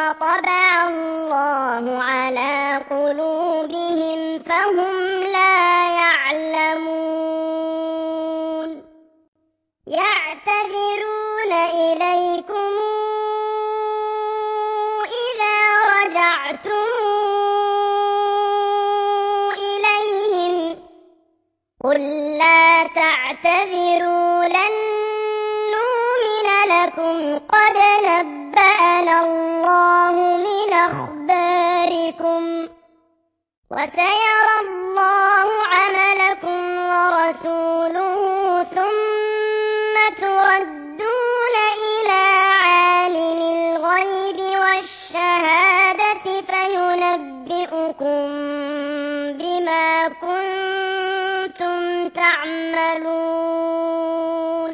وطبع الله على قلوبهم فهم لا يعلمون يعتذرون إليكم إذا رجعتم إليهم قل لا تعتذروا لن نؤمن لكم قد نبأنا الله من أخباركم وسيرى الله عملكم ورسوله ثم تردون إلى عالم الغيب والشهادة فينبئكم بما كنتم تعملون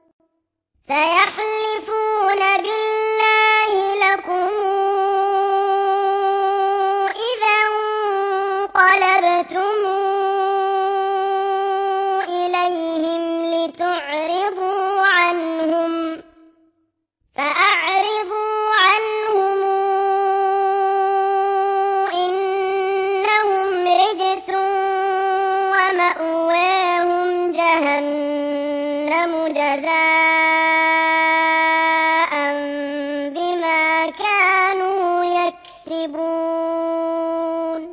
سيحلفون بالله لكم إذا انقلبتم إليهم لتعرضوا عنهم فأعرضوا عنهم إنهم رجس ومأواهم جهنم جزاء بما كانوا يكسبون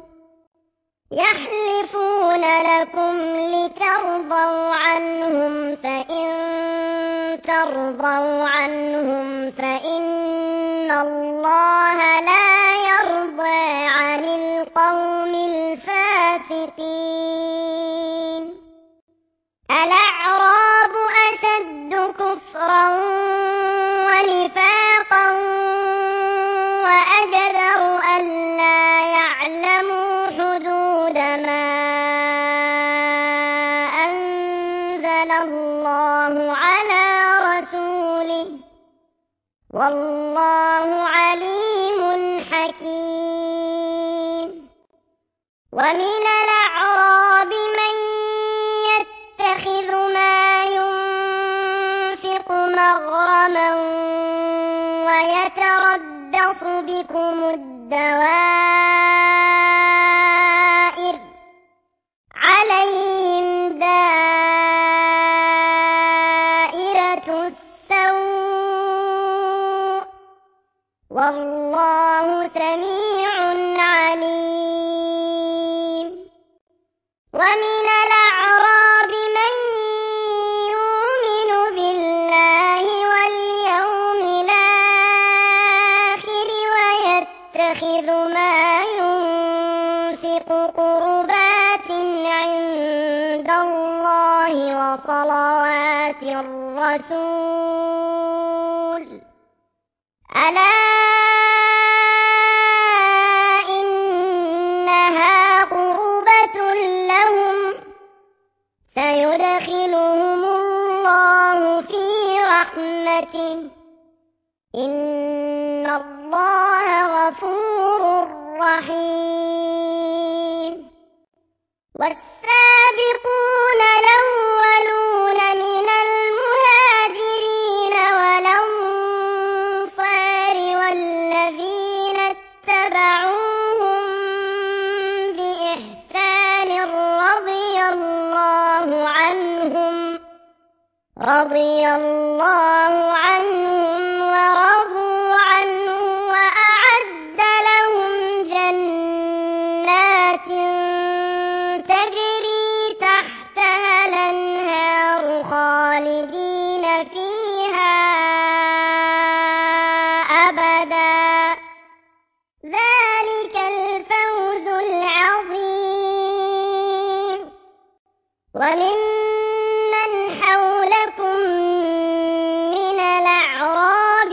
يحلفون لكم لترضوا عنهم فإن ترضوا عنهم فإن الله لا يرضى عن القوم الفاسقين الأعراب أشد كفرا ونفاقا وأجدر ألا يعلموا حدود ما أنزل الله على رسوله والله عليم حكيم ومن الأعراب من يتخذ ما ينفق مغرما ويتربص بكم الدوائر عليهم دائرة السوء والله سميع عليم ومن الأعراب من يؤمن بالله واليوم الآخر ويتخذ ما ينفق قربات عند الله وصلوات الرسول ألا إنها قربة لهم سيدخلهم الله في رحمته إن الله غفور رحيم والسابقون الأولون من المهاجرين والأنصار والذين اتبعوهم بإحسان رضي الله عنهم ورضوا عنه وأعد لهم جنات تجري تحتها الأنهار خالدين فيها أبدا ذلك الفوز العظيم وممن حولكم من الأعراب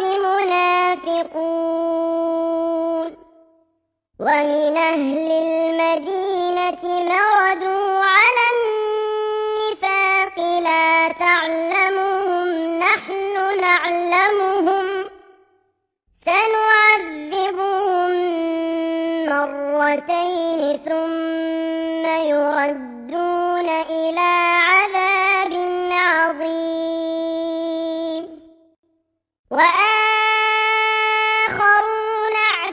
منافقون ومن أهل المدينة مردوا على النفاق لا تعلمهم نحن نعلمهم سنعذبهم مرتين ثم يردون إلى عذاب عظيم وآخرون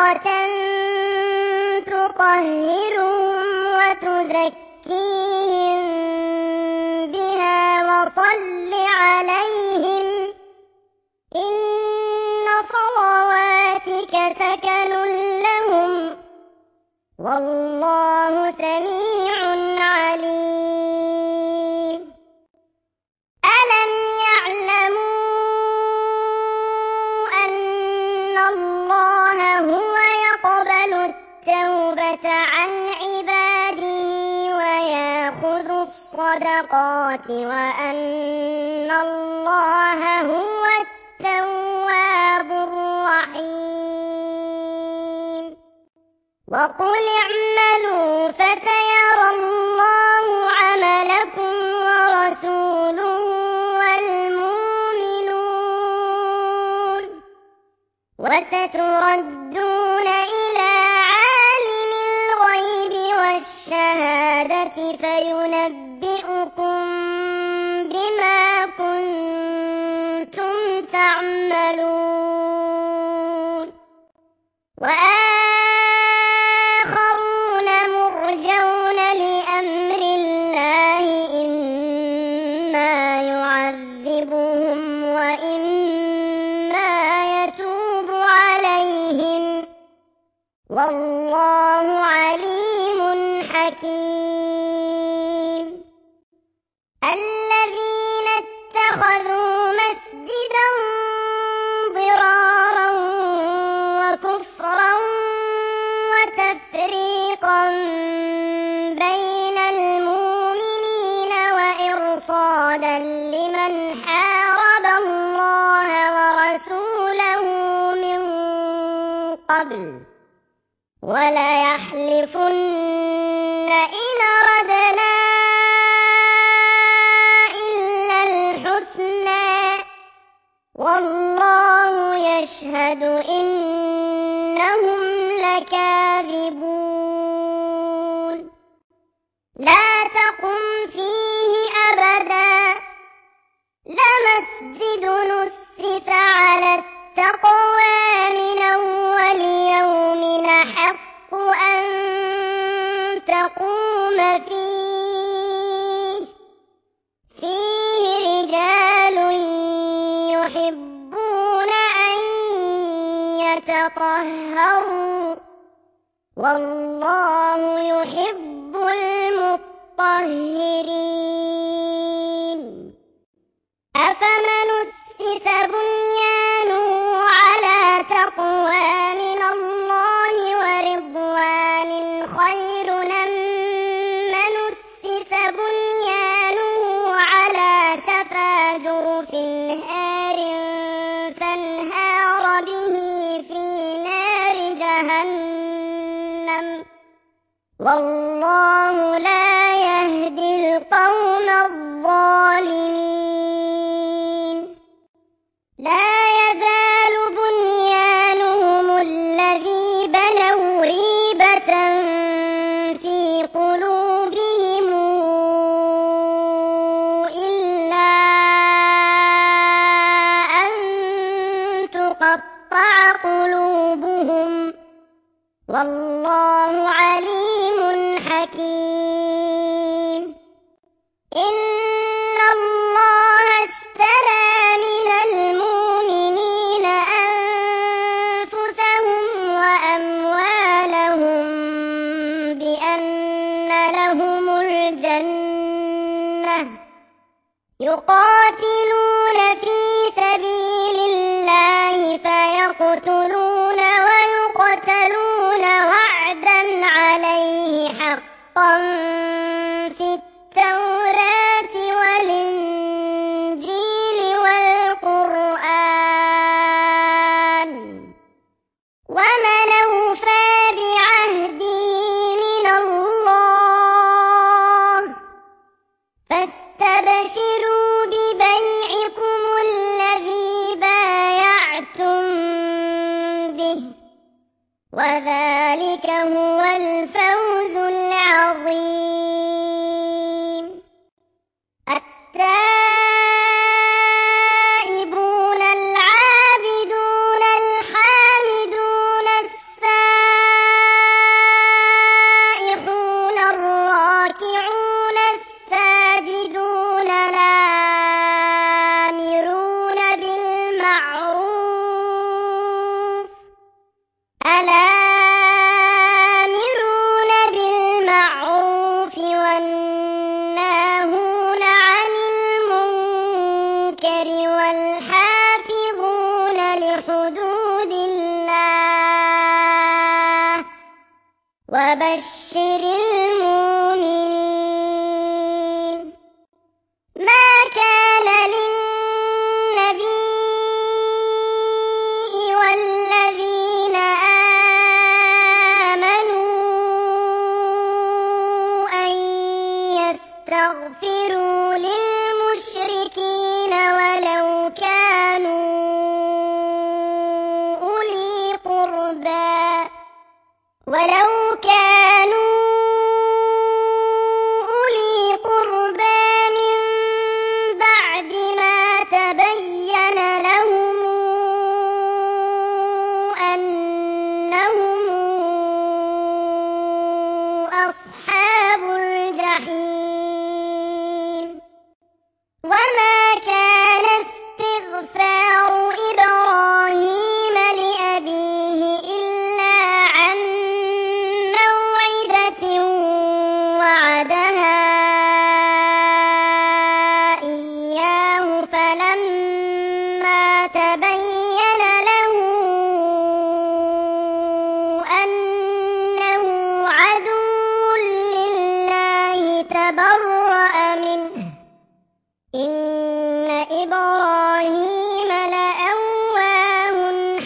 صدقة تطهرهم وتزكيهم بها وصل عليهم إن صلواتك سكن لهم والله سميع عليم ألم يعلموا أن الله هو يقبل التوبة عن عباده ويأخذ الصدقات وأن الله هو التواب الرحيم وقل اعملوا فسيرى الله عملكم ورسوله والمؤمنون وستردون إلى عالم الغيب والشهادة فينبئكم بما كنتم تعملون وآخرون مرجون لأمر الله إما يعذبهم وإما يتوب عليهم والله عليم حكيم الذين اتخذوا مسجدا ضرارا وكفرا وتفريقا بين المؤمنين وإرصادا لمن حارب الله ورسوله من قبل ولا يحلفن إن أردنا إلا الحسنى والله يشهد إنهم لكاذبون لا تقم فيه أبدا لمسجد نسس على التقوى من أول يوم أحق أن تقوم فيه رجال يحبون أن يتطهروا والله يحب المطهرين أفمن أسس بنيانه على تقوى من الله ورضوان خير أم من أسس بنيانه على شفا جرف هار فانهار به في نار جهنم والله لا يهدي القوم الظالمين لا يزال بنيانهم الذي بنوا ريبة في قلوبهم إلا أن تقطع قلوبهم والله عليم حكيم إن الله اشترى من المؤمنين أنفسهم وأموالهم بأن لهم الجنة يقاتلون في سبيل الله فيقتلون ويقتلون وعدا عليه حقا في التوراة والإنجيل والقرآن ومن أوفى بعهده من الله فاستبشروا ببيعكم الذي بايعتم به وذلك هو الفوز العظيم التائبون العابدون الحامدون السائحون والحافظون لحدود الله وبشر المؤمنين. ما كان للنبي والذين آمنوا أن يستغفروا للمشركين ولو كانوا أولي قربى من بعد ما تبين لهم أنهم أصحاب الجحيم. وما كان استغفار إبراهيم لأبيه إلا عن موعدة وعدها إياه فلما تبين له أنه عدو لله تبرأ منه. إن إبراهيم لأواه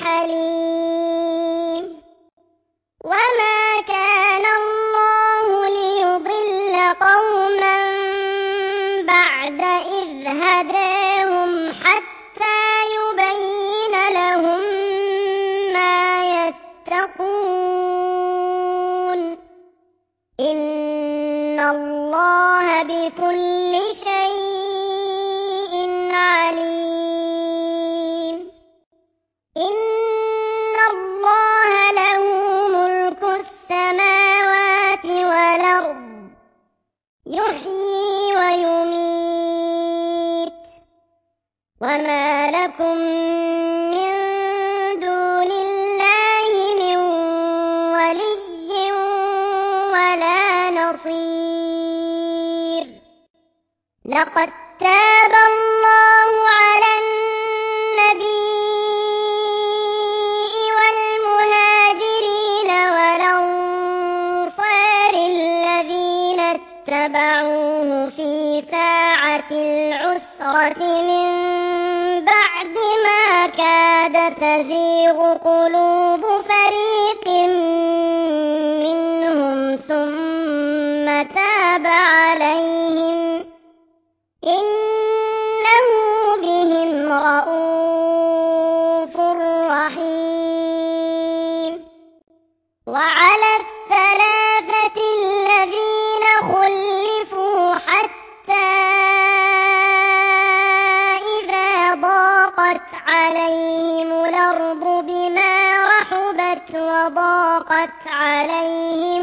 حليم. وما كان الله ليضل قوما بعد إذ هداهم حتى يبين لهم ما يتقون. إن الله بكل شيء عليم. إن الله له ملك السماوات والأرض يحيي ويميت. وما لكم من دون الله من ولي ولا نصير. لقد تاب الله على النبي والمهاجرين والأنصار الذين اتبعوه في ساعة العسرة من بعد ما كاد تزيغ قلوب فريق منهم ثم تاب عليهم إنه بهم رءوف رحيم. وعلى الثلاثة الذين خلفوا حتى إذا ضاقت عليهم الأرض بما رحبت وضاقت عليهم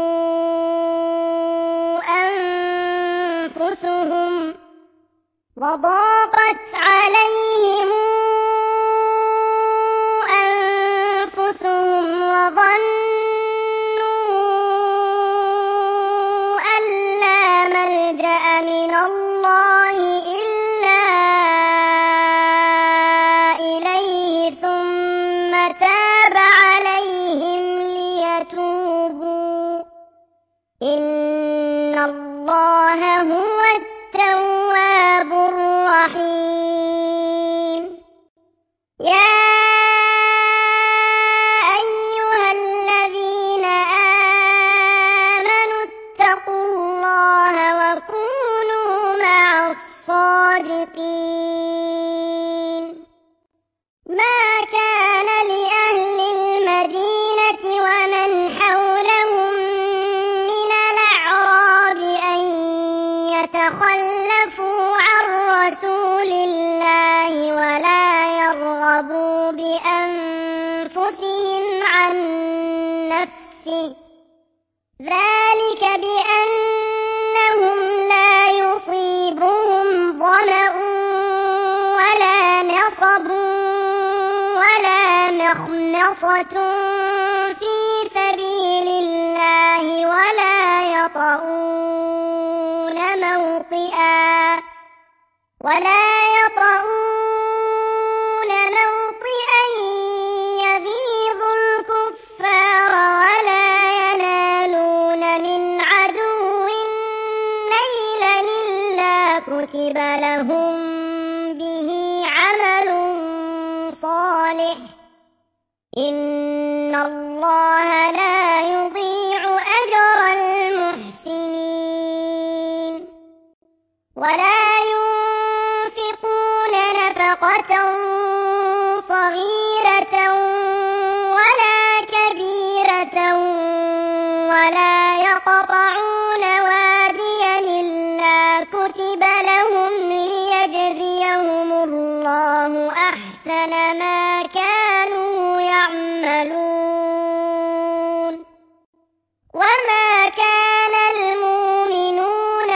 أنفسهم وظنوا أن لا ملجأ من الله إلا إليه ثم تاب عليهم ليتوبوا. إن الله هو التواب الرحيم. يا أيها الذين آمنوا اتقوا الله وكونوا مع الصادقين. ما كان لأهل المدينة ومن حولهم من الأعراب أن يتخلفوا عن رسول الله ولا يرغبوا بأنفسهم عن نفسه ذلك بأنهم لا يصيبهم ظمأ ولا نصب ولا مخمصة في سبيل الله ولا يطؤون صالح إن الله لا يضيع أجر المحسنين ولا ينفقون نفقة صغيرة ولا كبيرة ولا يقطعون واديا إلا كتب لهم ليجزيهم الله أحسن ما كانوا يعملون وما كان المؤمنون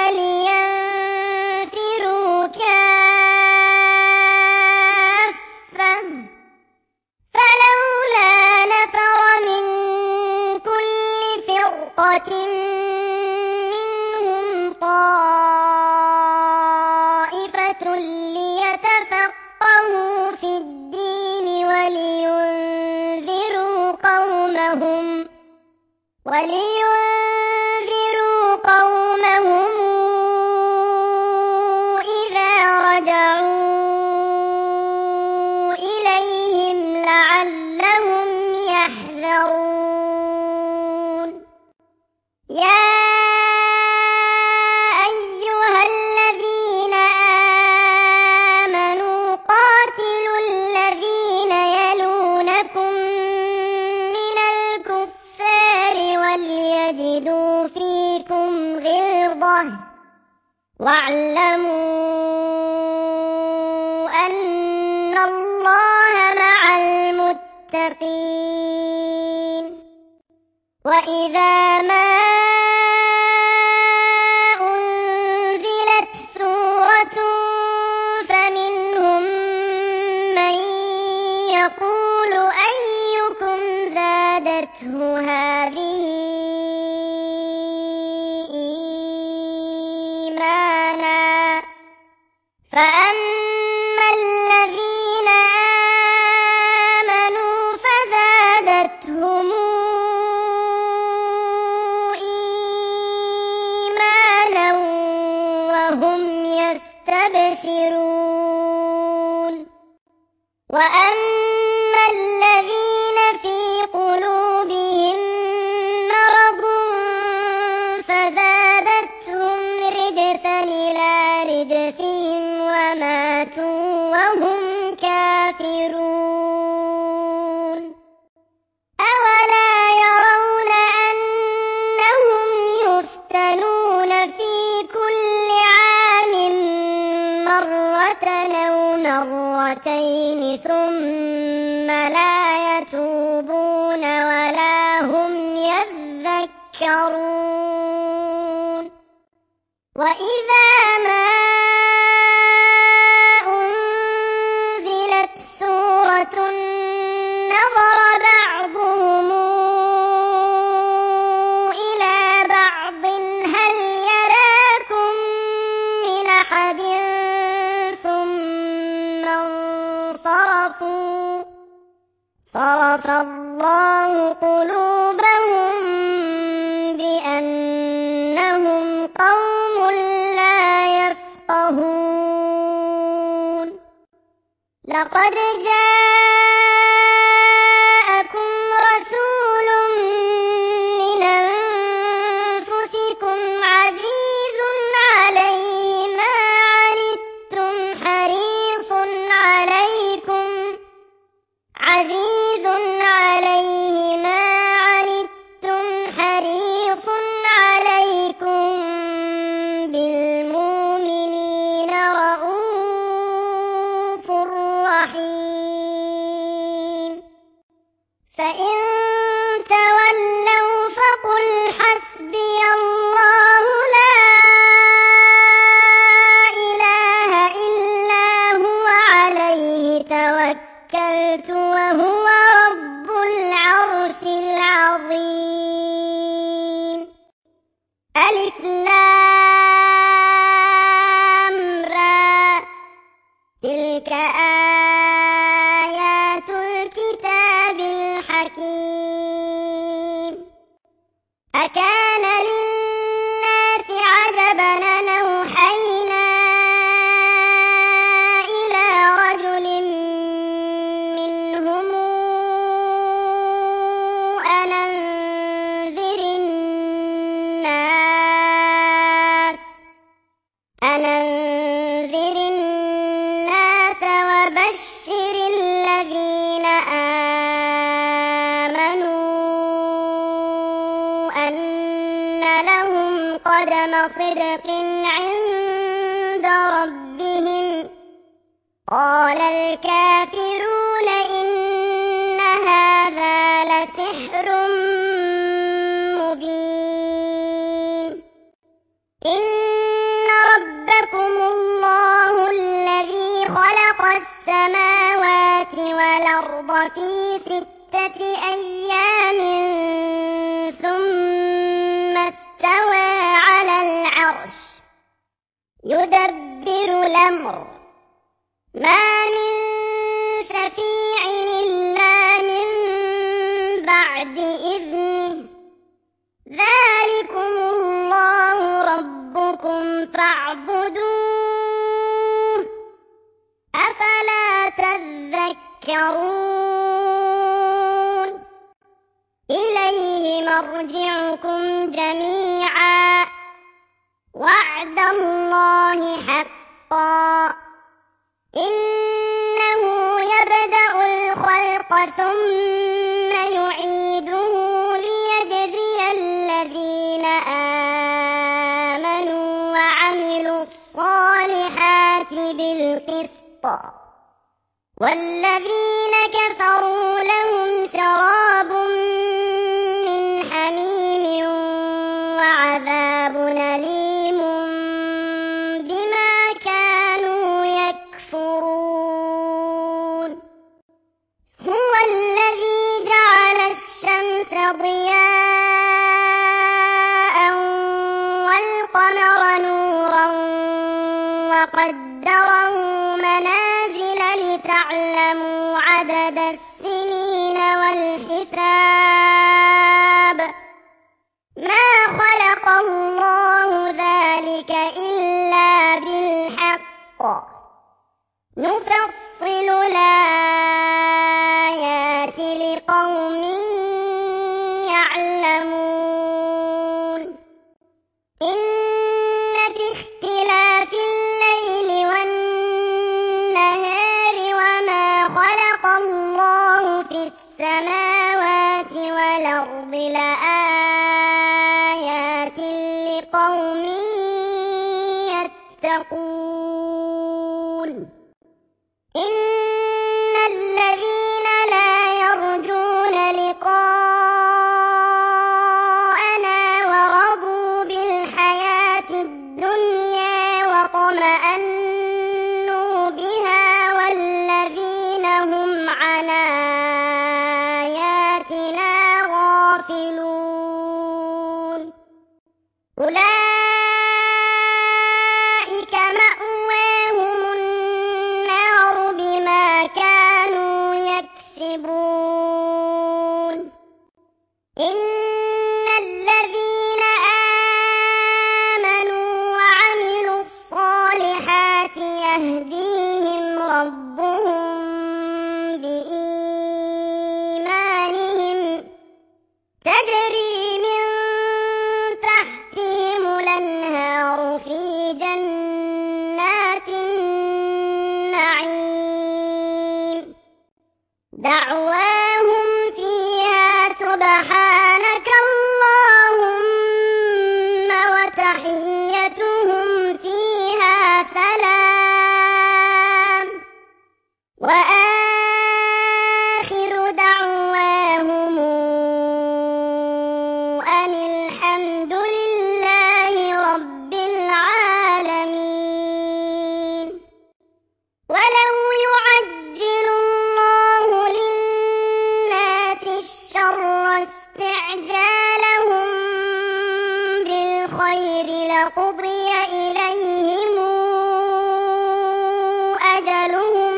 لينفروا كافة فلولا نفر من كل فرقة منهم طائفة ليتفقهوا في الدين ولينذروا قومهم إذا رجعوا إليهم لعلهم يحذرون يا أيها الذين آمنوا قاتلوا الذين يلونكم من الكفار وليجدوا فيكم غلظة واعلموا أن الله مع المتقين وإذا ما أنزلت سورة فمنهم من يقول أيكم زادته هذه إيمانا فأما الذين آمنوا فزادتهم إيمانا وهم يستبشرون وأما الذين في قلوبهم مرض فزادتهم رجسا إلى رجسهم وماتوا وهم كافرون أولا يرون أنهم يفتنون في كل عام مرة أو مرتين ثم لا يتوبون ولا هم يذكرون وإذا ما أنزلت سورة نظر بعضهم إلى بعض هل يراكم من أحد ثم انصرفوا صرف الله قلوبهم بأنهم قوم لا يفقهون لقد جاءكم رسول من أنفسكم عزيز عليه ما عنتم حريص عليه ما عنتم حريص عليكم بالمؤمنين رؤوف رحيم فإن تولوا فقل حسبي الله لا إله إلا هو عليه توكلت وهو رب العرش العظيم ألف لام را تلك آيات الكتاب الحكيم أكان للناس عجبا أن أوحينا إلى رجل منهم قدم صدق عند ربهم قال الكافرون إن هذا لسحر مبين إن ربكم الله الذي خلق السماوات والأرض في 6 أيام ثم استوى على العرش يدبر الأمر ما من شفيع إلا من بعد إذنه ذلكم الله ربكم فاعبدوه أفلا تذكرون إليه مرجعكم جميعا وعد الله حقا إنه يبدأ الخلق ثم يعيده ليجزي الذين آمنوا وعملوا الصالحات بالقسط والذين كفروا لهم شراب من حميم وعذاب أليم بما كانوا يكفرون هو الذي جعل الشمس ضياء والقمر نورا وقدره منازل لتعلموا عدد السنين والحساب ما خلق الله ذلك إلا بالحق نفصل الآيات لقوم يعلمون إن في اختلاف الليل والنهار وما خلق الله في السماوات والأرض لآيات لقوم يتقون إن الذين لا يرجون لقاءنا ورضوا بالحياة الدنيا واطمأنوا بها والذين هم عن آياتنا غافلون أولئك مأواهم النار بما كانوا يكسبون إن الذين آمنوا وعملوا الصالحات يهديهم ربهم بإيمانهم تجري من تحتهم الأنهار في جنات النعيم دعواهم فيها سبحانك اللهم وتحيتهم فيها سلام وآخر دعواهم أن الحمد لله رب العالمين ولو يعجل الله للناس الشر استعجالهم بالخير لقضي إليهم أجلهم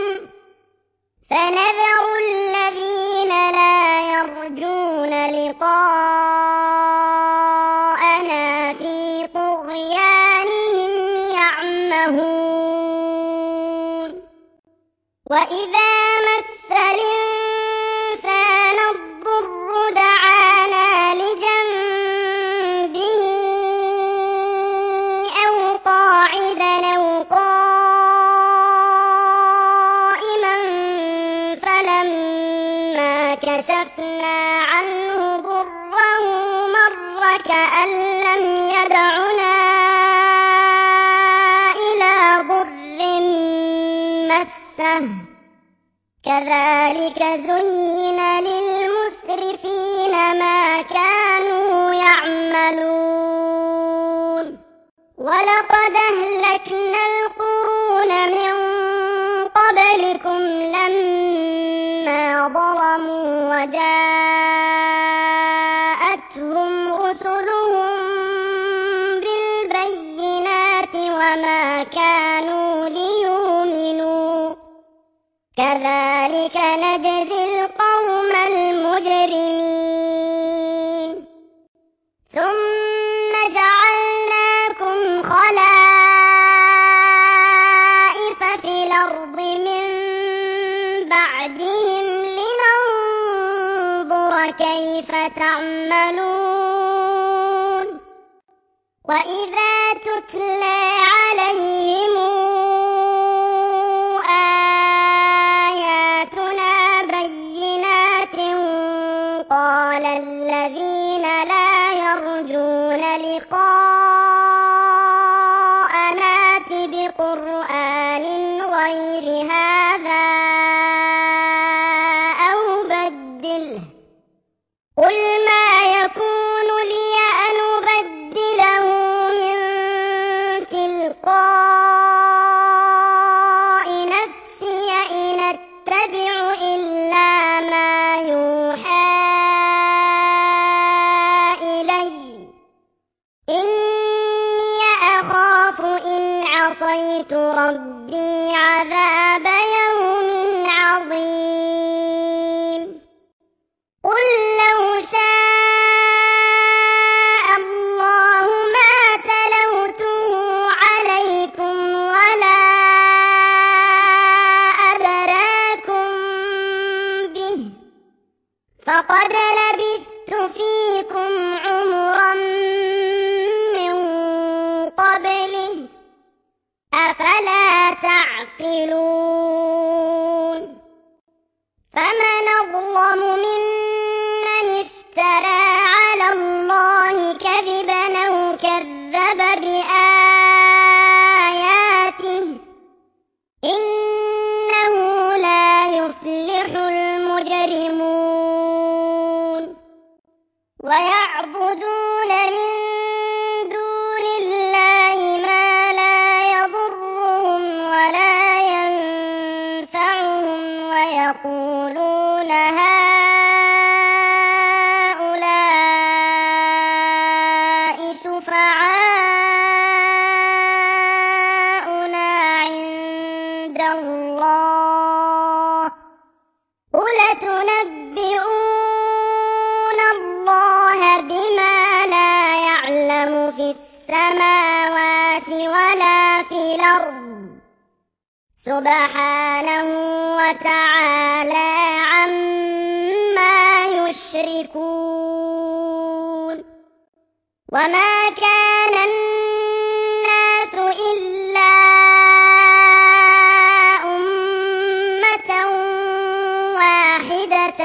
فنذر الذين لا يرجون لقاءنا في طغيانهم يعمهون وإذا مس الإنسان الضر دعانا لجنبه أو قاعدا أو قائما فلما كشفنا عنه ضره مر كأن لم يدعنا كذلك زين للمسرفين ما كانوا يعملون ولقد أهلكنا القرون من قبلكم لما ظلموا وجاءتهم رسلهم بالبينات وما كانوا ليؤمنوا كذلك نجزي القوم المجرمين ثم جعلناكم خلائف في الأرض من بعدهم لننظر كيف تعملون وإذا تتلى عليهم آياتنا بينات قال الذين لا يرجون لقاءنا ائت بقرآن غير هذا أو بدله قل ما يكون لي أن أبدله من تلقاء نفسي إن أتبع إلا ما يوحى إلي إني أخاف إن عصيت ربي عذاب يوم عظيم قل لو شاء الله ما تلوته عليكم ولا أدراكم به فقد لبثت فيكم عمرا من قبله أفلا تعقلون فمن أظلم ممن افترى على الله كذبا أو كذب بآياته إنه لا يفلح المجرمون ويعبدون من دون الله ما لا يضرهم ولا ينفعهم ويقولون هؤلاء شفعاؤنا عند الله قل تنبئون الله بما لا يعلم في السماوات ولا في الأرض سبحانه وتعالى عما يشركون وما كان الناس إلا أمة واحدة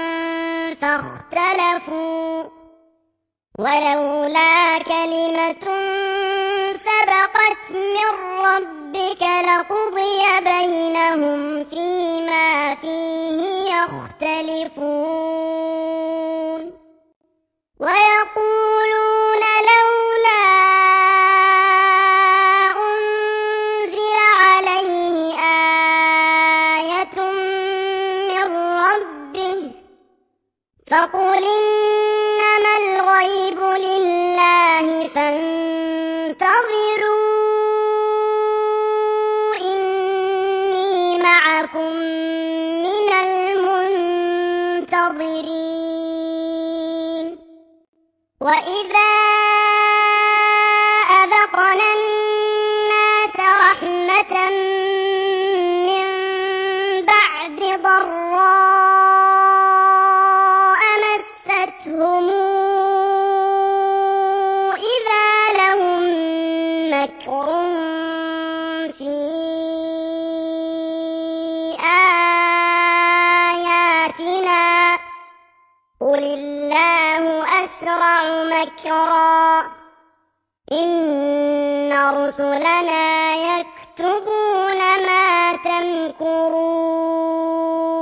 فاختلفوا ولولا كلمة سبقت من ربك لقضي بينهم فيما فيه يختلفون ويقولون لولا أنزل عليه آية من ربه فقل إنما الغيب لله فانتظروا إني معكم من المنتظرين وإذا أذقنا الناس رحمة من بعد ضراء مستهم إذا لهم مكر في آياتنا قل الله أسرع مكرا إن رسلنا يكتبون ما تمكرون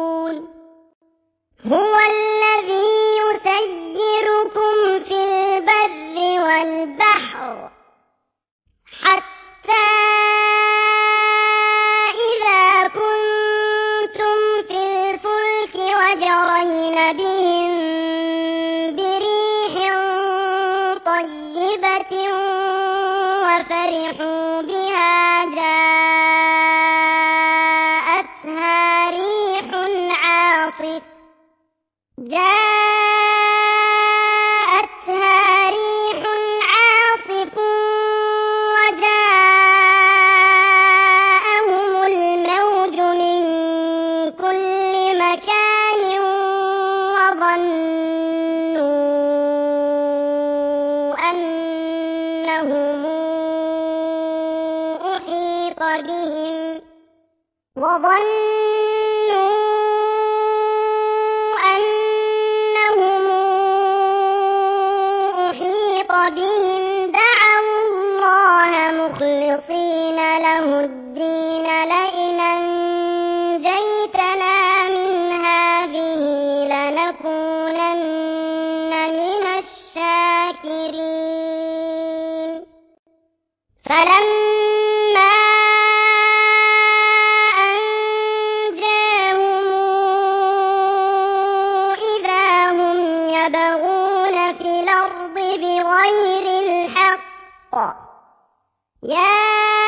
وجرين بهم بريح طيبة وفرحوا بها جاءتها ريح عاصف وجاءهم الموج من كل مكان وظنوا أنهم أحيط بهم دعوا الله مخلصين له الدين لئن أنجيتنا من هذه لنكونن من الشاكرين فلما أنجاهم إذا هم يبغون في الأرض بغير الحق يا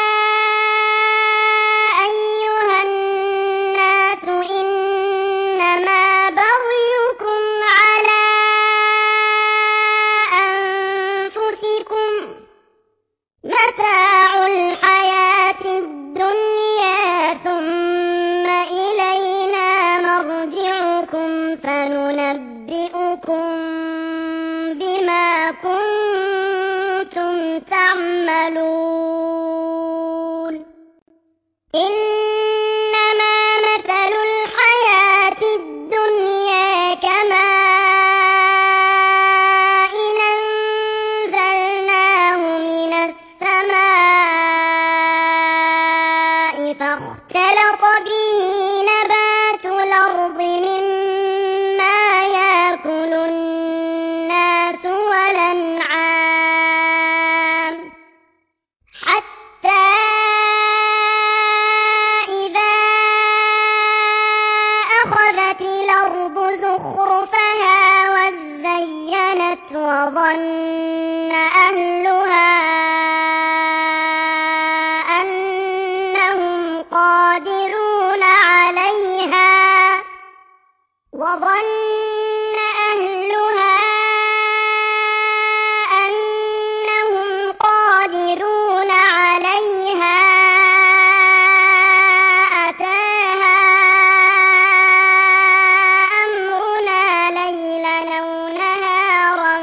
أيها الناس إنما بغيكم على أنفسكم متاع الحياة الدنيا ثم إلينا مرجعكم فننبئكم بما كنتم تعملون إنما مثل الحياة الدنيا كماء أنزلناه من السماء فاختلط به نبات الأرض مما يأكل الناس والأنعام حتى إذا أخذت الأرض زخرفها وزينت وظن أهلها أنهم قادرون عليها أتاها أمرنا ليلا أو نهارا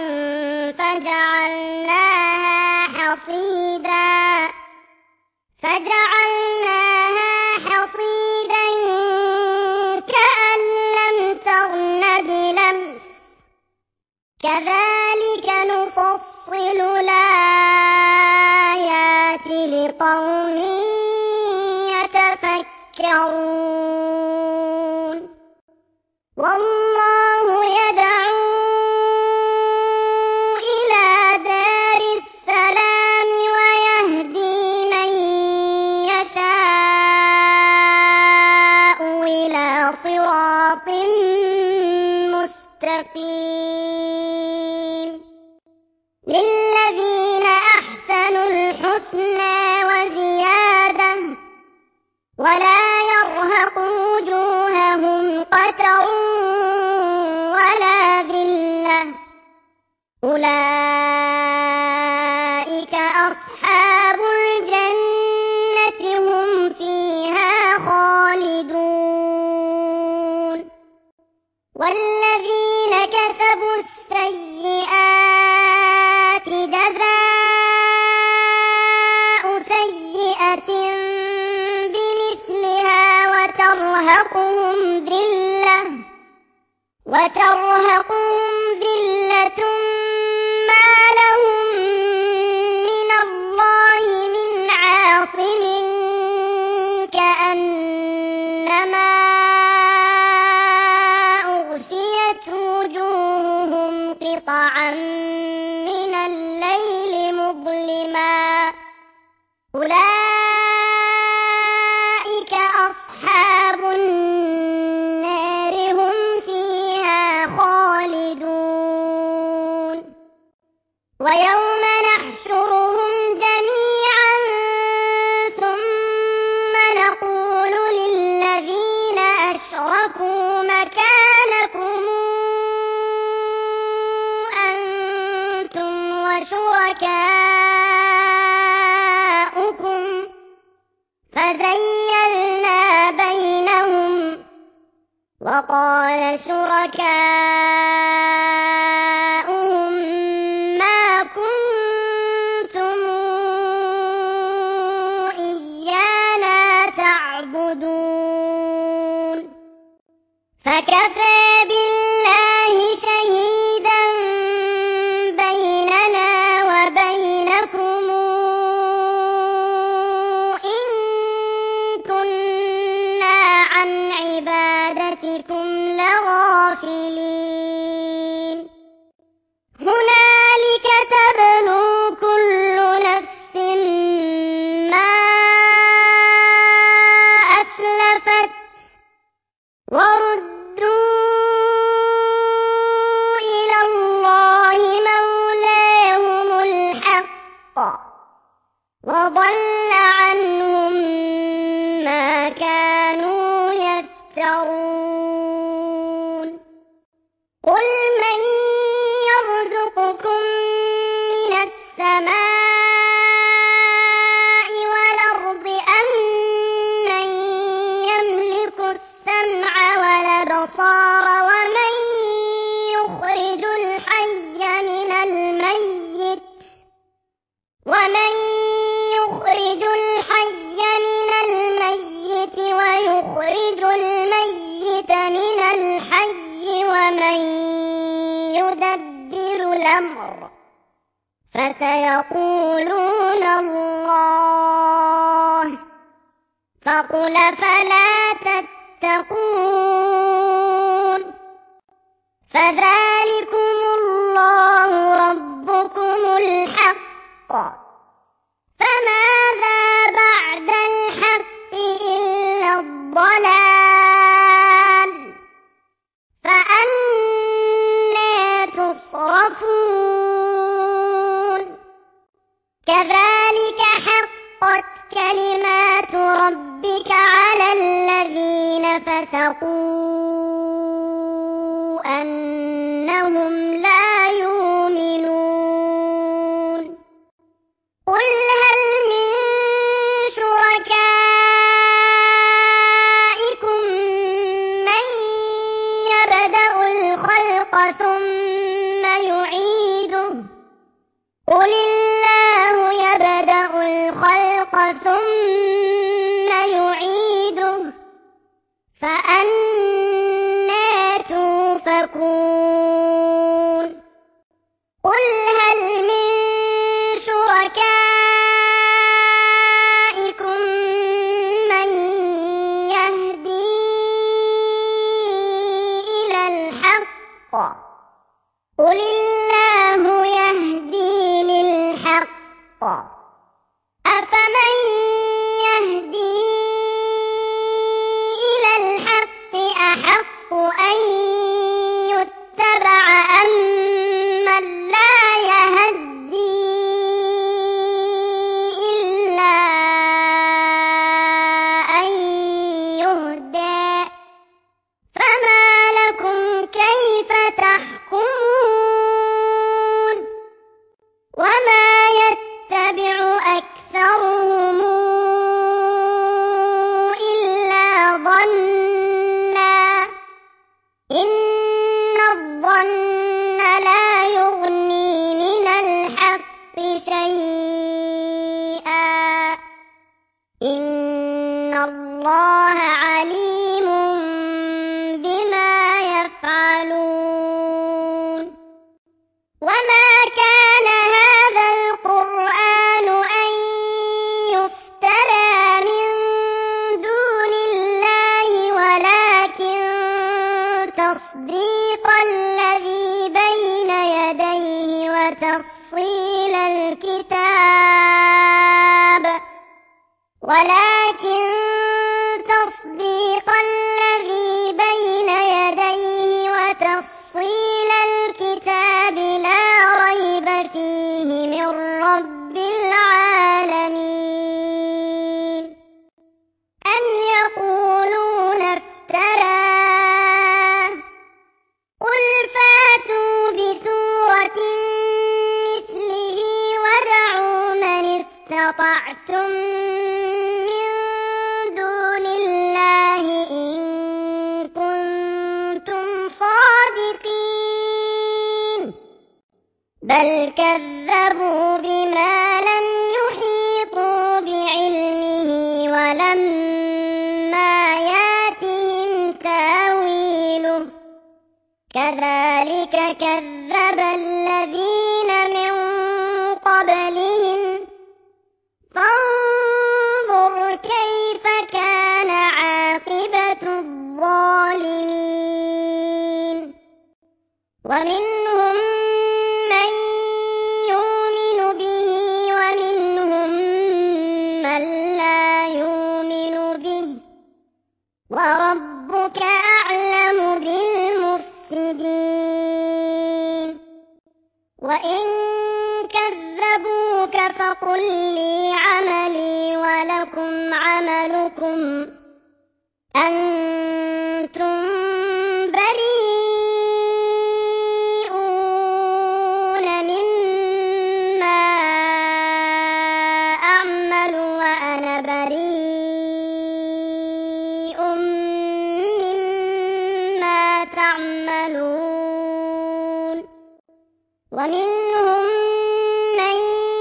فجعلناها حصيدا كأن لم تغن بلمس كذلك نفصل الآيات لقوم يتفكرون والله يدعو إلى دار السلام ويهدي من يشاء إلى صراط مستقيم للذين أحسنوا الحسنى وزيادة ولا يرهق وجوههم قتر ولا ذلة أولئك أصحاب الجنة هم فيها خالدون والذين كسبوا السيئات جزاء سيئة بمثلها وترهقهم ذلة ما لهم من الله من عاصم كأنما أغشيت وجوههم قطعا من الليل مظلما أولئك أصحاب النار هم ويوم نحشرهم جميعا ثم نقول للذين أشركوا مكانكم أنتم وشركاؤكم فزيّلنا بينهم وقال شركاؤهم ما كنتم إيانا تعبدون فكفى بالله شهيدا بيننا وبينكم إن كنا عن عبادتكم لغافلين هنالك تبلو كل نفس ما أسلفت وردوا إلى الله مولاهم الحق وضل عنهم ما كانوا يفترون قل من يرزقكم من السماء والأرض أم من يملك السمع والأبصار ومن يخرج الحي من الميت ويخرج الميت من الحي ومن يدبر الأمر فسيقولون الله فقل فلا تتقون فذلكم الله ربكم الحق فماذا بعد الحق إلا الضلال فأنى تصرفون كذلك حقت كلمات ربك على الذين فسقوا أنهم لا يؤمنون قل هل من شركائكم من يبدأ الخلق ثم يعيده قل الله يبدأ الخلق ثم يعيده فأنى توفكون قل هل من شركائكم من يهدي إلى الحق قل الله يهدي للحق أفمن يهدي إلى الحق أحق أن يتبع أم من لا يهدي إلا أن يهدى فما لكم كيف تحكمون وما يتبع أكثرهم إلا ظنا إن الظن لا يغني من الحق شيئا إن الله عليم بما يفعلون وما كان هذا القرآن أن يفترى من دون الله ولكن تصديق الذي بين يديه وتفصيل الكتاب لا ريب فيه بل كذبوا بما لم يحيطوا بعلمه ولما ياتهم تاويله كذلك كذب الذين من قبلهم فانظر كيف كان عاقبة الظالمين ومنهم من يؤمن به ومنهم من لا يؤمن به وربك أعلم بالمفسدين وإن كذبوك فقل لي عملي ولكم عملكم أنتم بريئون مما أعمل وأنا بريء مما تعملون ومنهم من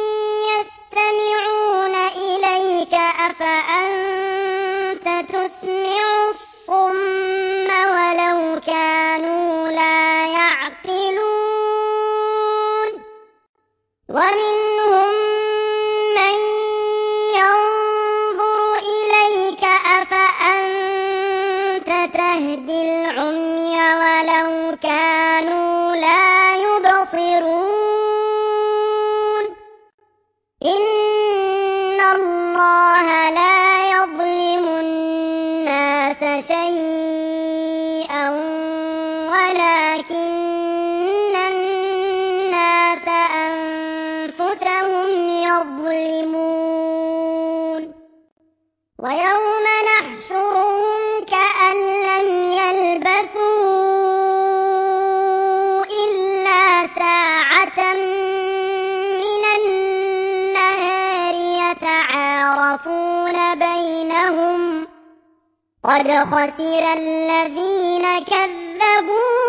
يستمعون إليك أفأنت تسمع الصم ولو كانوا لا يعقلون ومنهم من ينظر إليك أفأنت تهدي العمي ولو كانوا لا يبصرون إن الله لا يظلم الناس شيئا ولكن الناس أنفسهم يظلمون ويوم نحشرهم كأن لم يلبثوا إلا ساعة من النهار يتعارفون بينهم قد خسر الذين كذبوا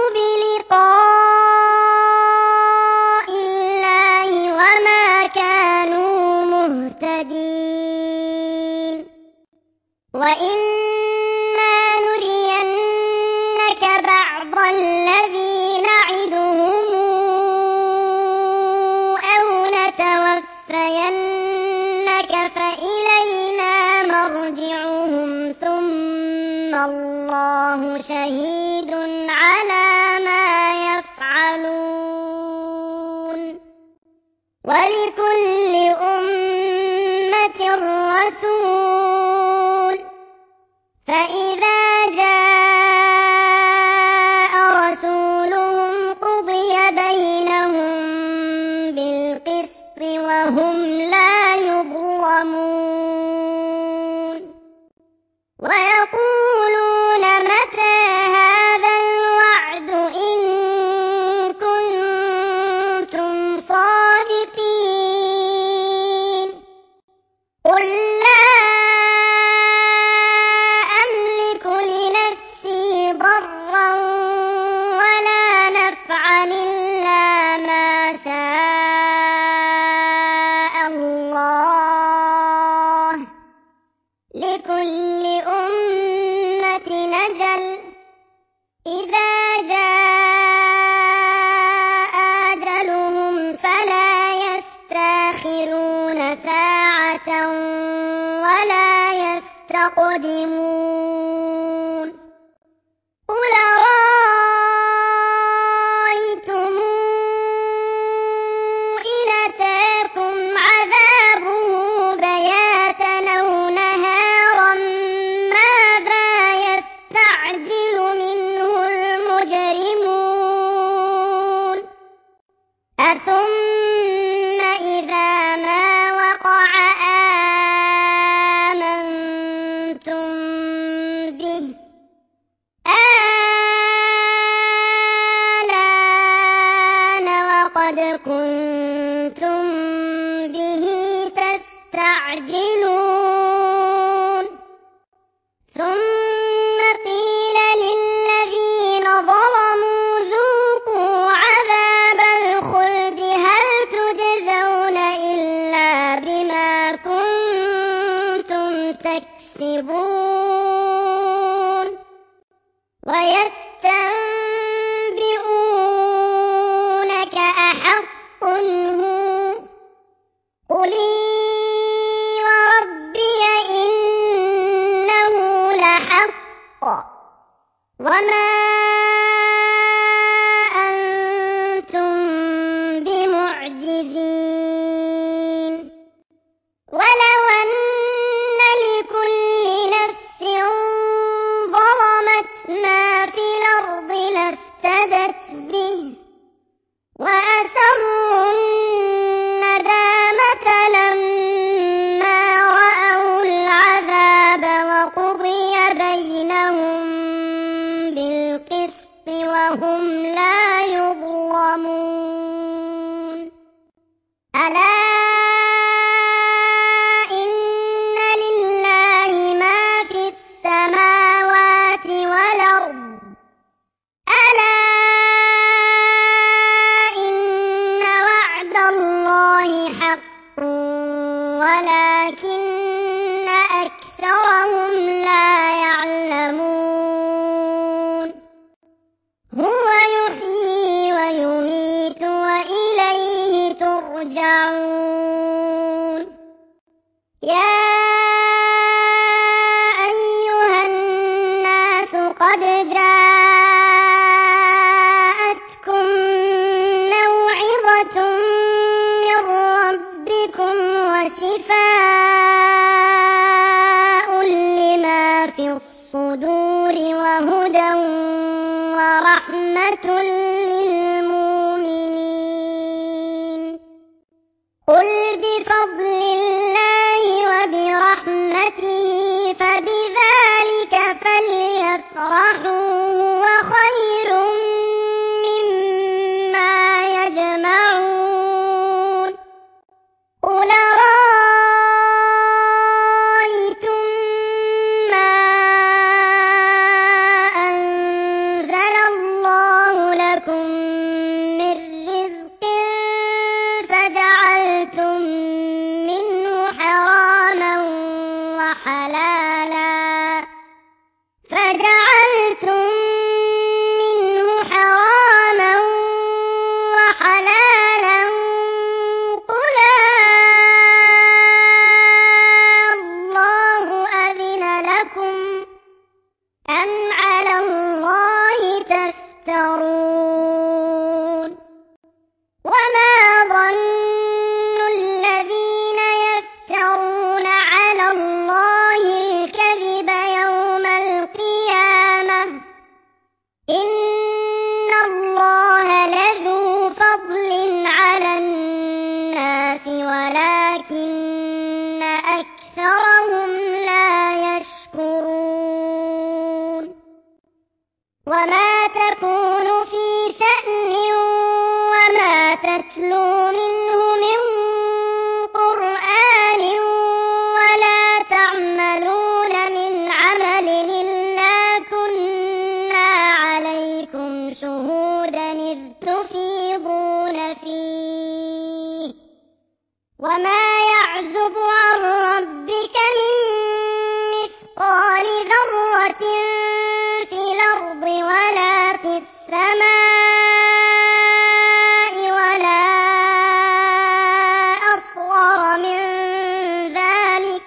بلقاء الله وما كانوا مهتدين وإما نرينك بعض الذي نعدهم أو نتوفينك فإلينا مرجعهم ثم الله شهيد على ما يفعلون ولكل أمة رسول فإذا جاء رسولهم قضي بينهم بالقسط وهم لا يظلمون ويقولون متى هذا الوعد إن كنتم صادقين قل لا أملك لنفسي ضرا ولا نفعا إلا ما شاء الله لكل أمة أجل إذا جاء أجلهم فلا يستأخرون ساعة ولا يستقدمون قل رأيتم إن أتاكم عذابه بياتا أو نهارا ماذا يستعجل منه المجرمون أثم إذا ما وقع آمنتم به آلان وقد كنتم به تستعجلون ثم قيل للذين ظلموا ذوقوا عذاب الخلد هل يستنبئونك أحق هو قل إي وربي إنه لحق وما أنتم بمعجزين ولو أن لكل نفس ظلمت ما في الأرض لافتدت به وأسروا الندامة لما رأوا العذاب وقضي بينهم بالقسط وهم لا يظلمون ألا إن لله ما في السماوات والأرض ألا إن وعد الله حق ولكن أكثرهم لا يعلمون هو يحيي ويميت وإليه ترجعون يا أيها الناس قد جاءتكم موعظة من ربكم وشفاء لما في الصدور وهدى ورحمة للمؤمنين قل بفضل الله وبرحمته فبذلك فليفرحوا هو خير مما يجمعون قل أرأيتم ما أنزل الله لكم من رزق فجعلتم منه حراما وحلالا قل الله أذن لكم أم على الله تفترون وما ظن الذين يفترون على الله الكذب يوم القيامة إن الله لذو فضل على الناس ولكن أكثرهم لا يشكرون وما تكون في شأن وما تتلو منه من قرآن ولا تعملون من عمل إلا كنا عليكم شهودا إذ تفيضون فيه وما يعزب عن ربك من مثقال ذرة في الأرض ولا في السماء ولا أصغر من ذلك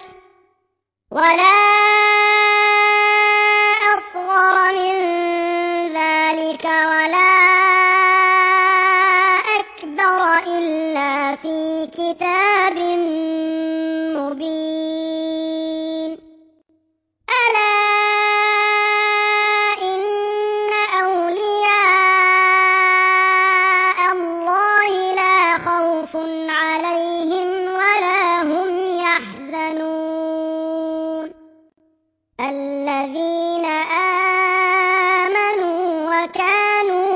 ولا أكبر إلا في كتاب مبين ألا إن أولياء الله لا خوف عليهم ولا هم يحزنون الذين آمنوا وكانوا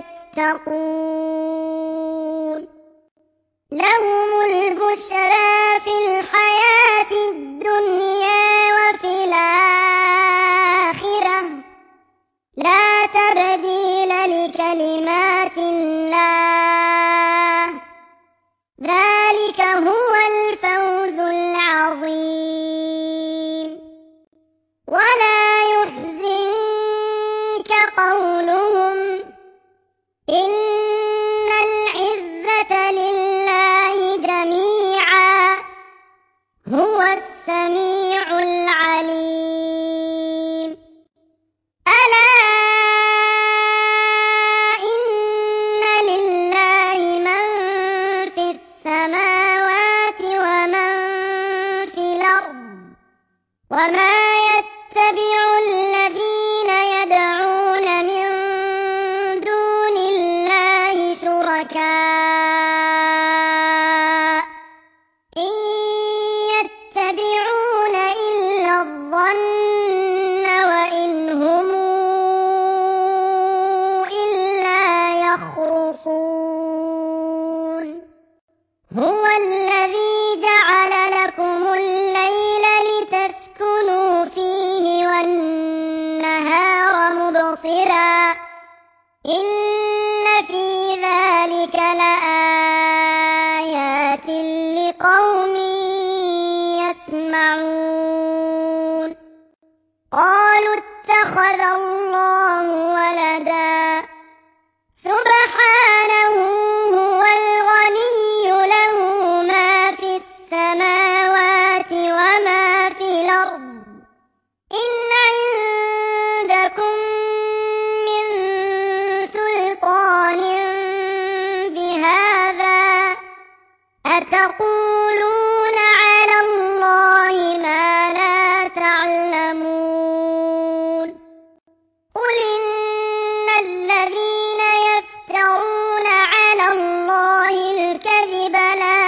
يتقون لهم البشرى في الحياة الدنيا وفي الآخرة لا تبديل لكلمات الله ذلك هو الفوز العظيم ولا يحزنك قول قولهم إن العزة لله جميعا هو السميع العليم ألا إن لله من في السماوات ومن في الأرض وما يتبع الذين يدعون من دون الله شركاء إن يتبعون إلا الظن وإن هم إلا يخرصون هو الذي جعل لكم الليل لتسكنوا فيه والنهار مبصرا إن في ذلك لآيات لقوم يسمعون قالوا اتخذ الله ولدا سبحانه هو الغني له ما في السماوات وما في الأرض إن عندكم من سلطان بهذا أتقولون على الله ما لا تعلمون قل إن الذين يفترون على الله الكذب لا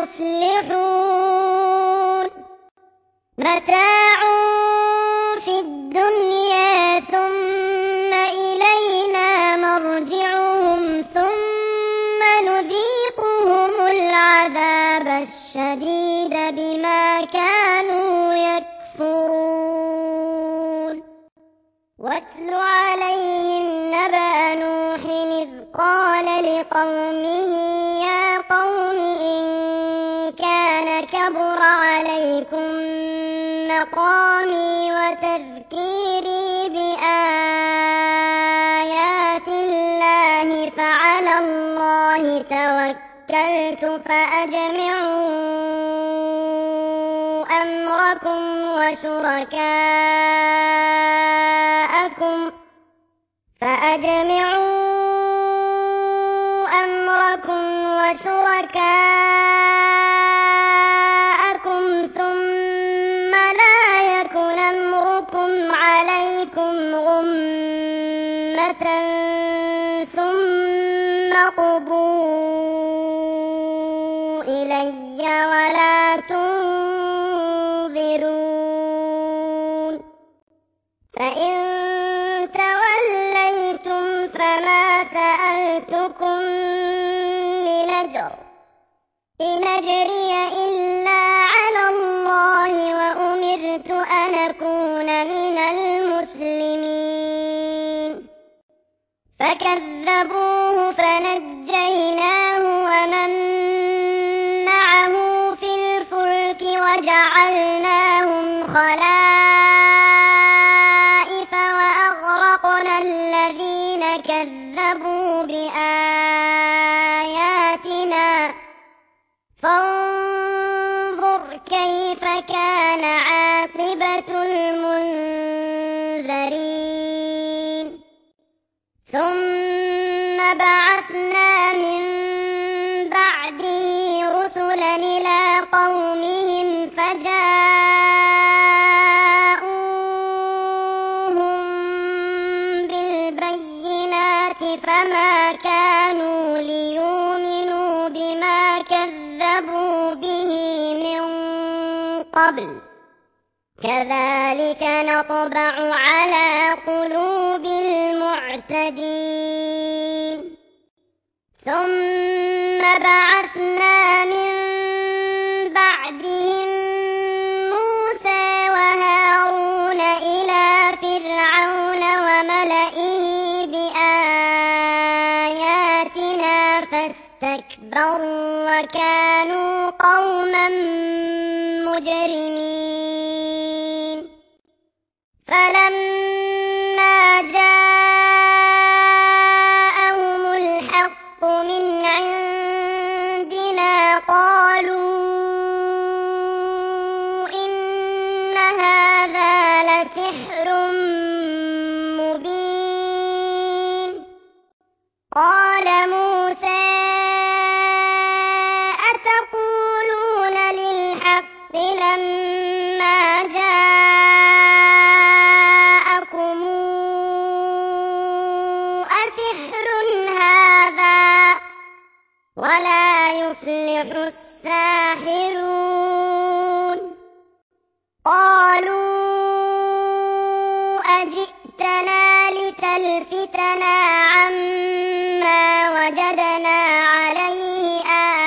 يفلحون متاع في الدنيا ثم إلينا مرجعهم ثم نذيقهم العذاب الشديد بما كانوا يكفرون واتل عليهم نبأ نوح إذ قال لقومه يا قوم إن كان كبر عليكم مقامي وتذكيري بآيات الله فعلى الله توكلت فأجمعوا أمركم وشركاءكم ثم لا يكن أمركم عليكم غمة ثم قضوا إلي ولا تنظرون فإن توليتم فما سألتكم من أجر إن أجري إلا على الله وأمرت أن أكون من المسلمين فكذبوه فنجيناه ومن معه في الفلك وجعلناهم خلائف وأغرقنا الذين كذبوا بآياتنا فانظر كيف كان عاقبة المنذرين ثم بعثنا من بعده رسلا إلى قومهم فجاءوهم بالبينات فما كانوا ليؤمنوا بما كذبوا به من قبل كذلك نطبع على قلوب المعتدين ثم بعثنا من بعدهم موسى وهارون إلى فرعون وملئه بآياتنا فاستكبروا وكانوا قوما مجرمين فلما جاء أسحر هذا ولا يفلح الساحرون قالوا أجئتنا لتلفتنا عما وجدنا عليه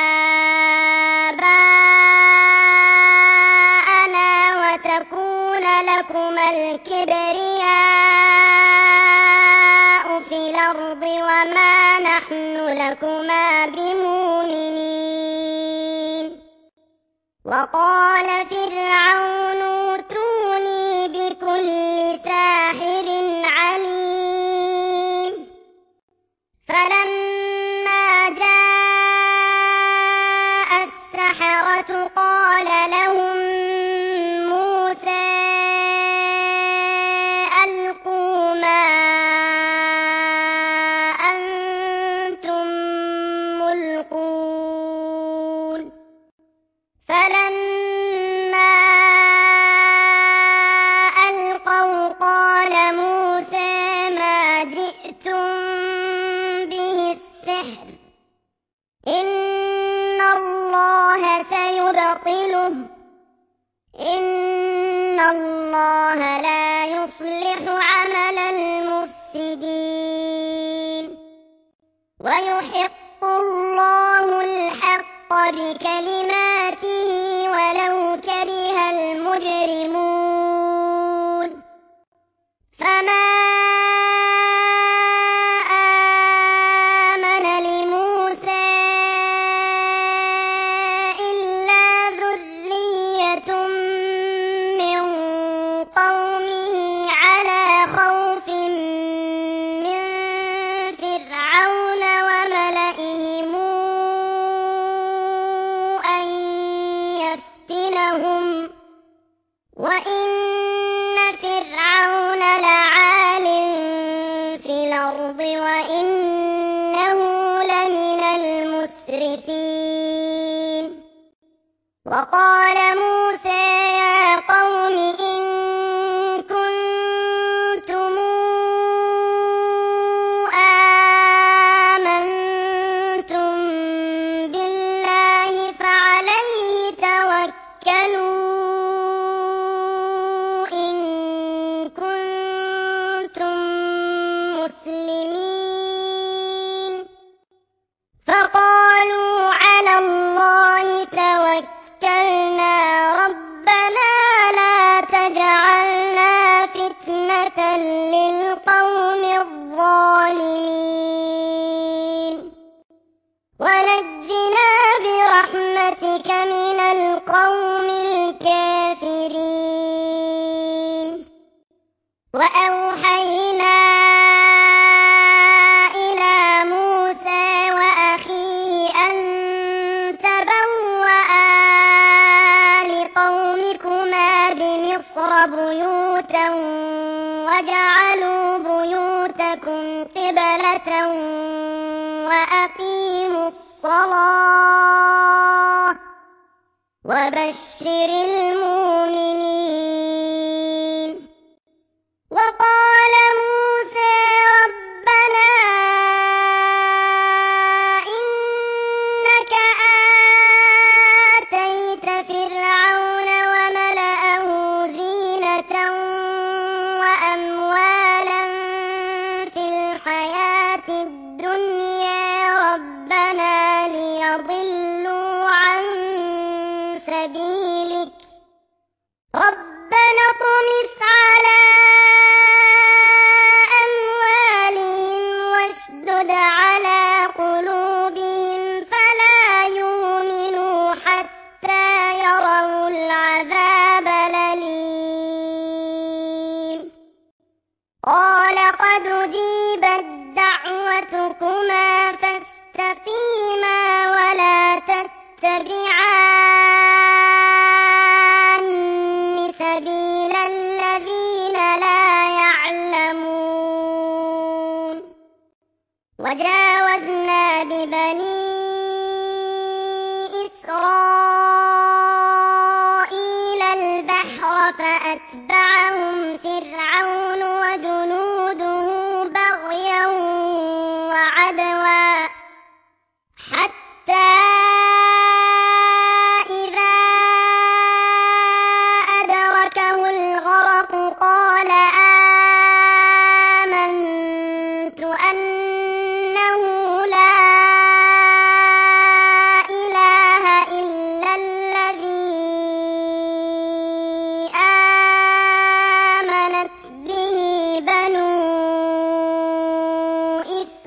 آباءنا وتكون لكما الكبرياء في الأرض وما نحن لكما بمؤمنين وقال فرعون ائتوني بكل ساحر عليم فلما جاء السحرة قال لهم موسى ألقوا ما أنتم ملقون فلما ألقوا قال موسى ما جئتم به السحر إن الله سيبطله إن الله لا يصلح عمل المفسدين ويحق الله الحق بكلماته ولو كره المجرمون فما آمن لموسى إلا ذرية من قومه على خوف من فرعون وملئهم أن يفتنهم وإن فرعون لعال في الأرض وإنه لمن المسرفين وقال موسى يا قوم إن كنتم آمنتم بالله فعليه توكلوا إن كنتم مسلمين فقالوا على الله توكلنا ربنا لا تجعلنا فتنة للقوم الظالمين ونجنا برحمتك من القوم الكافرين وأوحينا إلى موسى وأخيه أن تبوأ لقومكما بمصر بيوتا وجعلوا بيوتكم قبلة وأقيموا الصلاة وبشر المؤمنين وقال موسى ربنا إنك آتيت فرعون وملأه زينة وأموالا في الحياة الدنيا ربنا ليضلوا عن سبيلك ربنا اطمس على أموالهم واشدد على قلوبهم فلا يؤمنوا حتى يروا العذاب الأليم قال قد أجيبت دعوتكما فاستقيما ولا تتبعان سبيل الذين لا يعلمون وجاوزنا ببني إسرائيل البحر فأتبعهم فرعون وجنوده بغيا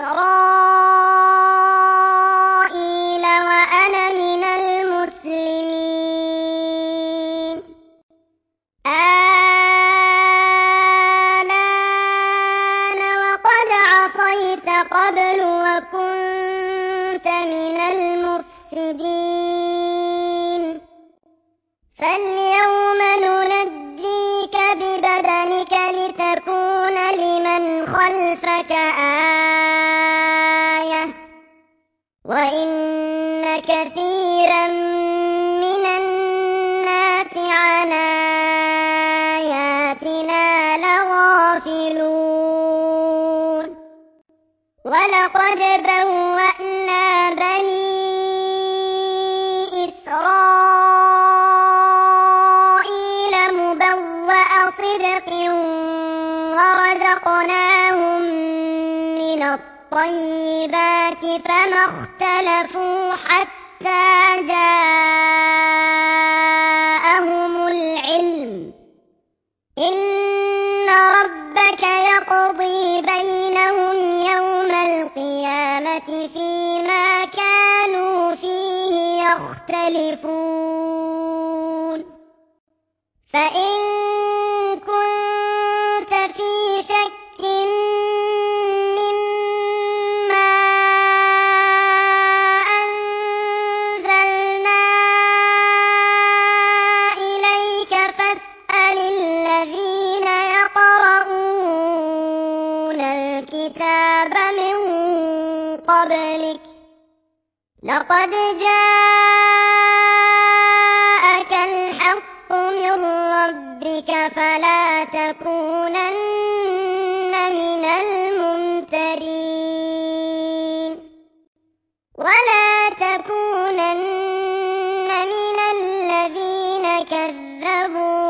إسرائيل وأنا من المسلمين الآن وقد عصيت قبل وكنت من المفسدين فاليوم ننجيك ببدنك لتكون لمن خلفك آية وإن كثيرا من الناس عن آياتنا لغافلون ولقد بوأنا بني إسرائيل مبوأ صدق ورزقناهم من الطيبات فما اختلفوا حتى جاءهم العلم إن ربك يقضي بينهم يوم القيامة فيما كانوا فيه يختلفون فإن كنت في شك مما أنزلنا إليك فاسأل الذين يقرؤون الكتاب من قبلك لقد جاءك الحق من ربك فلا تكونن من الممترين ولا تكونن من الذين كذبوا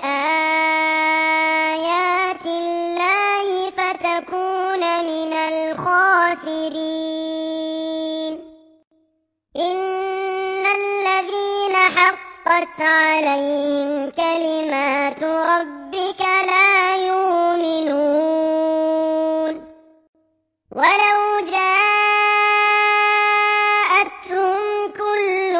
بآيات الله فتكون من الخاسرين إن الذين حقت عليهم كلمات ربك لا يؤمنون ولو جاءتهم كل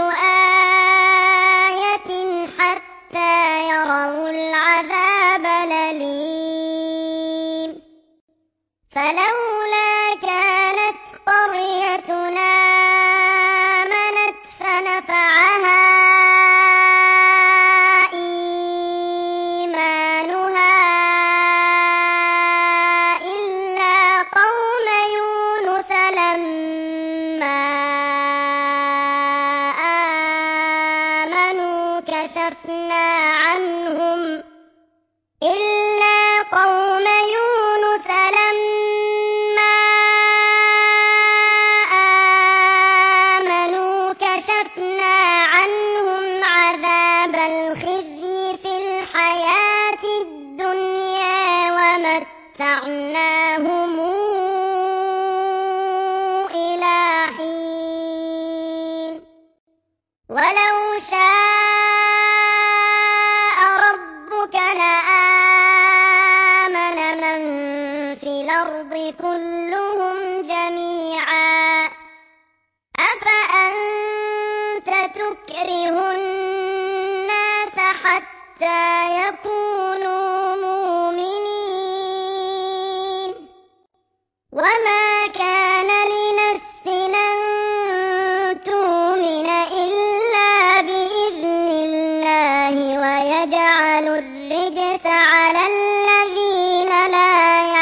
آية حتى يروا العذاب الأليم فلولا كانت قريتنا آمنت فنفعها إيمانها إلا قوم يونس لما آمنوا كشفنا عنهم عذاب الخزي في الحياة الدنيا ومتعناهم إلى حين ولو شاء ربك لآمن من في الأرض كلهم جميعا أفأنت تكره الناس حتى يكونوا مؤمنين وما كان لنفس أن تؤمن إلا بإذن الله ويجعل الرجس على الذين لا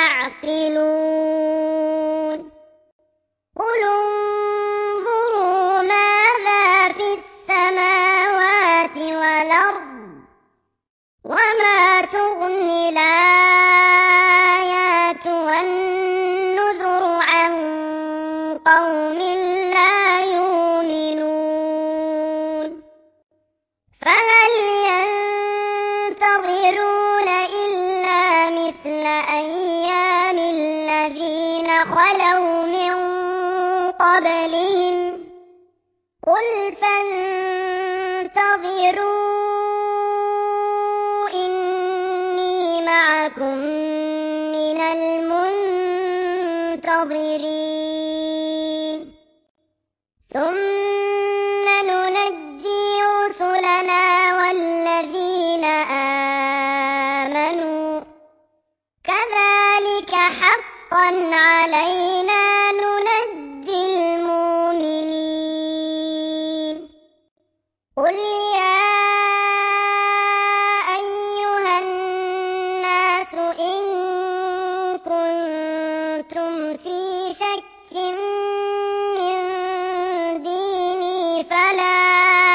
يعقلون قل انظروا ماذا في السماوات والأرض وما تغني الآيات والنذر عن قوم لا يؤمنون فهل ينتظرون إلا مثل أيام الذين خلوا من قبلهم قل فانتظروا إني معكم من المنتظرين ثم ننجي رسلنا والذين آمنوا كذلك حقا علينا ننجي المؤمنين قل يا أيها الناس إن كنتم في شك من ديني فلا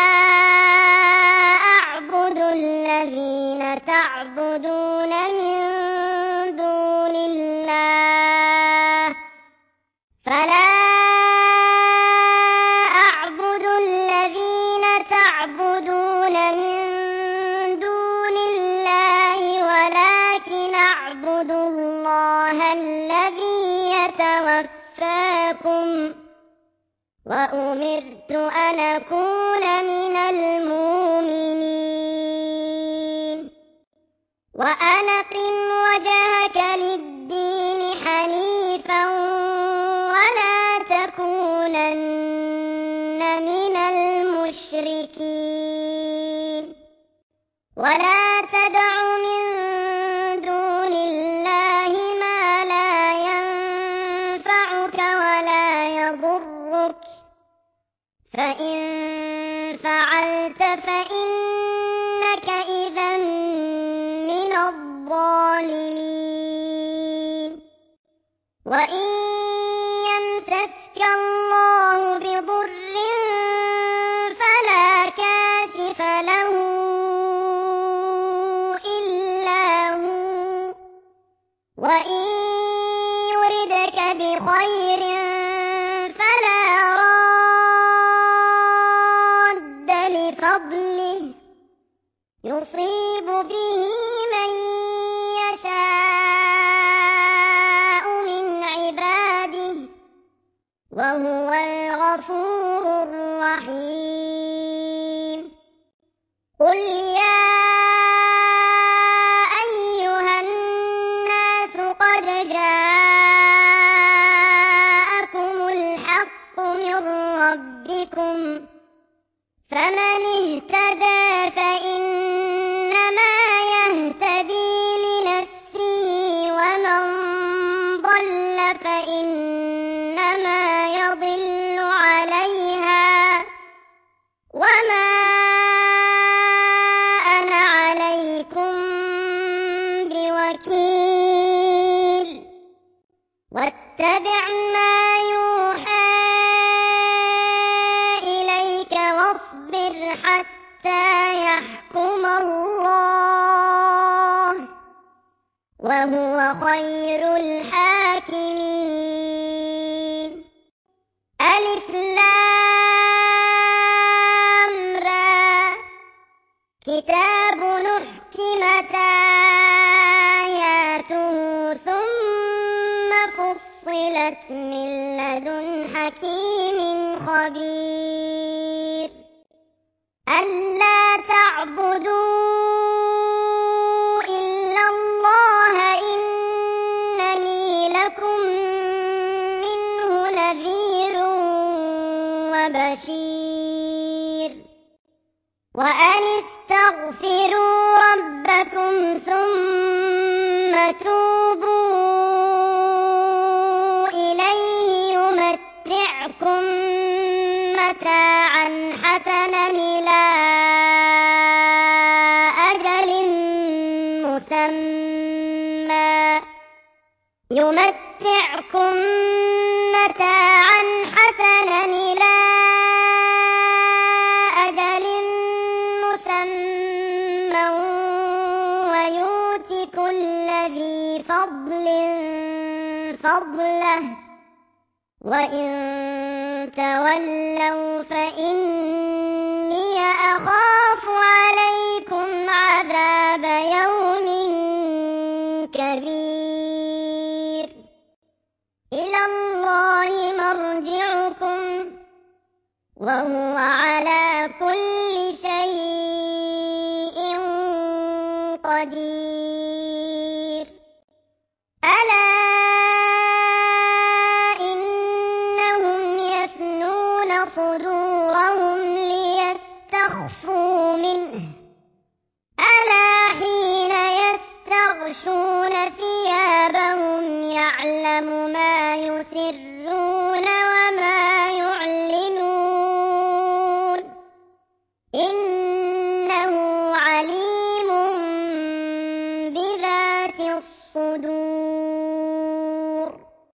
أعبد الذين تعبدون من دون الله ولكن أعبد الله الذي يتوفاكم وأمرت أن أكون من المؤمنين وأن أقم وجهك للدين حنيفا ولا تكونن من المشركين ولا تدع من دون الله ما لا ينفعك ولا يضرك فإن فعلت فإنك إذا من الظالمين وإن يمسسك الله بضر فلا كاشف له إلا هو وإن يردك بخير فلا راد لفضله يصيب به من يشاء من عباده وهو الغفور الرحيم قل يا أيها الناس قد جاءكم الحق من ربكم فمن اهتدى فإنما يهتدي لنفسه ومن ضل فإنما يضل عليها وما أنا عليكم بوكيل واتبع ما يوحى إليك واصبر حتى يحكم الله وهو خير الحاكمين ألف لام را كتاب أحكمت آياته ثم فصلت من لدن حكيم خبير ألا تعبدوا إلا الله إنني لكم منه نذير وبشير وأن استغفروا ربكم ثم توبوا إليه يمتعكم متاعا حسنا إلى أجل مسمى يمتعكم متاعا حسنا إلى أجل مسمى ويؤت كل ذي فضل فضله وإن تولوا فإني أخاف عليكم عذاب يوم كبير إلى الله مرجعكم وهو على كل شيء قدير ألا إنهم يثنون صدورهم ليستخفوا منه ألا حين يستغشون ثيابهم يعلم ما يسرون